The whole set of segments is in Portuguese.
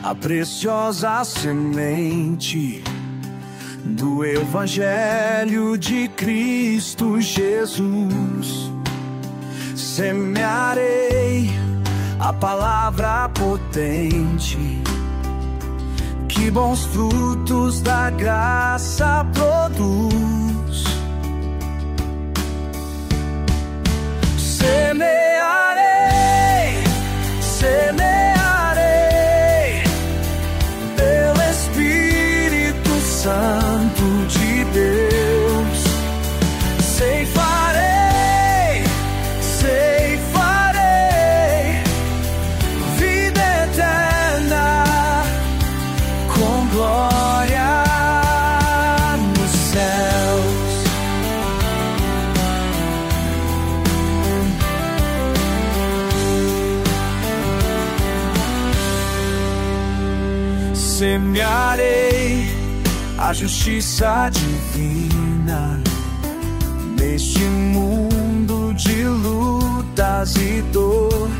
a preciosa semente do Evangelho de Cristo Jesus. Semearei a palavra potente, que bons frutos da graça produz. Semearei, semearei, pelo Espírito Santo de Deus. Ceifarei, ceifarei, vida eterna, com glória nos céus. Semearei a justiça divina neste mundo de lutas e dor,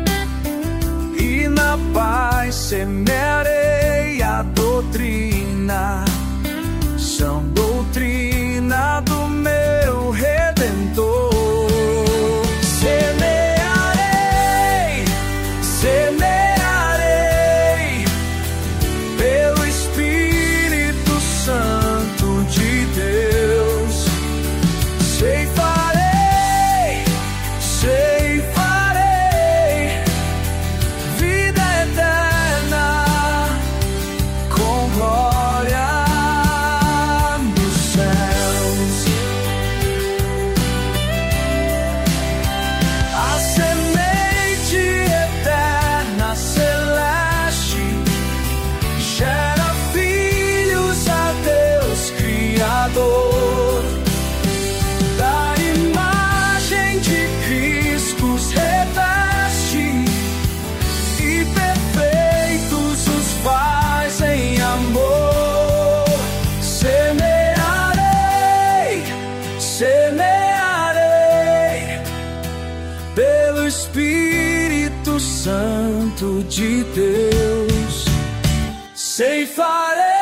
e na paz semearei a doutrina, sã doutrina do meu Redentor. Semearei, semearei, pelo Espírito Santo de Deus. Ceifarei, ceifarei, vida eterna, com glória nos céus. A semente eterna celeste gera filhos a Deus Criador. Da imagem de Cristo os reveste, e perfeitos os faz em amor. Semearei, semearei, pelo Espírito Santo de Deus. Ceifarei,